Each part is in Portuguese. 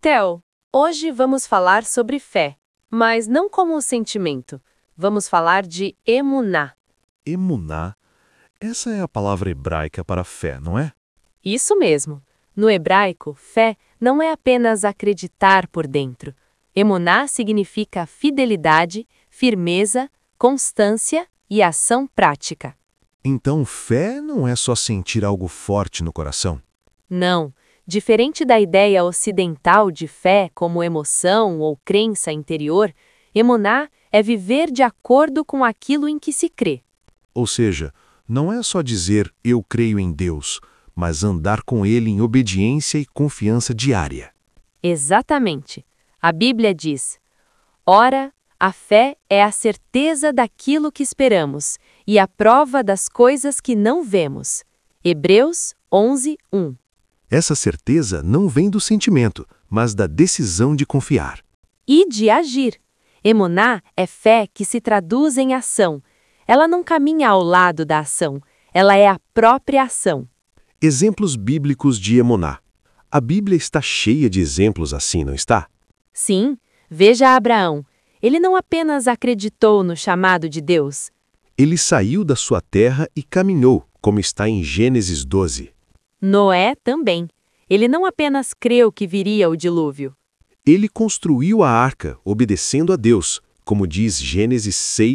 Theo, hoje vamos falar sobre fé, mas não como um sentimento. Vamos falar de emuná. Emuná, essa é a palavra hebraica para fé, não é? Isso mesmo. No hebraico, fé não é apenas acreditar por dentro. Emuná significa fidelidade, firmeza, constância e ação prática. Então, fé não é só sentir algo forte no coração. Não, diferente da ideia ocidental de fé como emoção ou crença interior, emuná é viver de acordo com aquilo em que se crê. Ou seja, não é só dizer eu creio em Deus, mas andar com Ele em obediência e confiança diária. Exatamente. A Bíblia diz: ora, a fé é a certeza daquilo que esperamos e a prova das coisas que não vemos. Hebreus 11:1. Essa certeza não vem do sentimento, mas da decisão de confiar. E de agir. Emuná é fé que se traduz em ação. Ela não caminha ao lado da ação, ela é a própria ação. Exemplos bíblicos de emuná. A Bíblia está cheia de exemplos assim, não está? Sim, veja Abraão. Ele não apenas acreditou no chamado de Deus. Ele saiu da sua terra e caminhou, como está em Gênesis 12. Noé também. Ele não apenas creu que viria o dilúvio. Ele construiu a arca, obedecendo a Deus, como diz Gênesis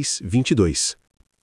6:22.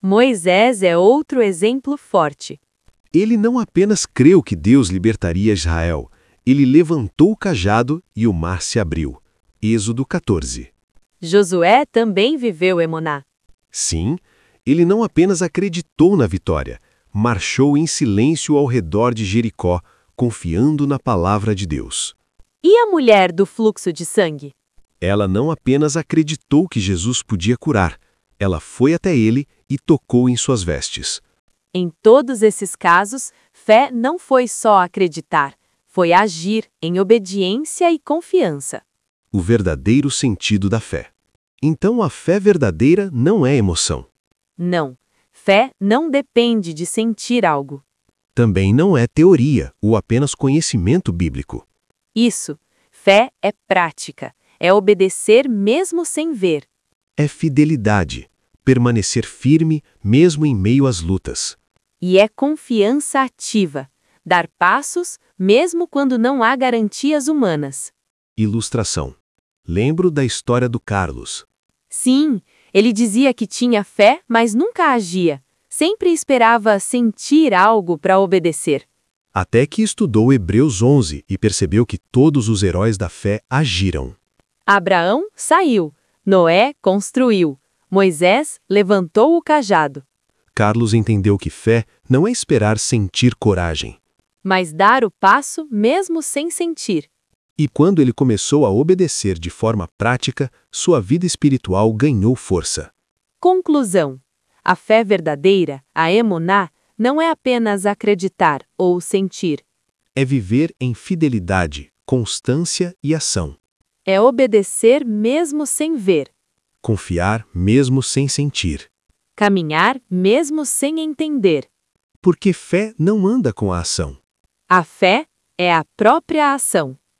Moisés é outro exemplo forte. Ele não apenas creu que Deus libertaria Israel, ele levantou o cajado e o mar se abriu. Êxodo 14. Josué também viveu emuná. Sim, ele não apenas acreditou na vitória, marchou em silêncio ao redor de Jericó, confiando na palavra de Deus. E a mulher do fluxo de sangue? Ela não apenas acreditou que Jesus podia curar, ela foi até ele e tocou em suas vestes. Em todos esses casos, fé não foi só acreditar, foi agir em obediência e confiança. O verdadeiro sentido da fé. Então a fé verdadeira não é emoção. Não, fé não depende de sentir algo. Também não é teoria ou apenas conhecimento bíblico. Isso, fé é prática, é obedecer mesmo sem ver. É fidelidade, permanecer firme mesmo em meio às lutas. E é confiança ativa, dar passos mesmo quando não há garantias humanas. Ilustração. Lembro da história do Carlos. Sim, ele dizia que tinha fé, mas nunca agia. Sempre esperava sentir algo para obedecer. Até que estudou Hebreus 11 e percebeu que todos os heróis da fé agiram. Abraão saiu, Noé construiu, Moisés levantou o cajado. Carlos entendeu que fé não é esperar sentir coragem. Mas dar o passo mesmo sem sentir. E quando ele começou a obedecer de forma prática, sua vida espiritual ganhou força. Conclusão. A fé verdadeira, a emuná, não é apenas acreditar ou sentir. É viver em fidelidade, constância e ação. É obedecer mesmo sem ver. Confiar mesmo sem sentir. Caminhar mesmo sem entender. Porque fé não anda com a ação. A fé é a própria ação.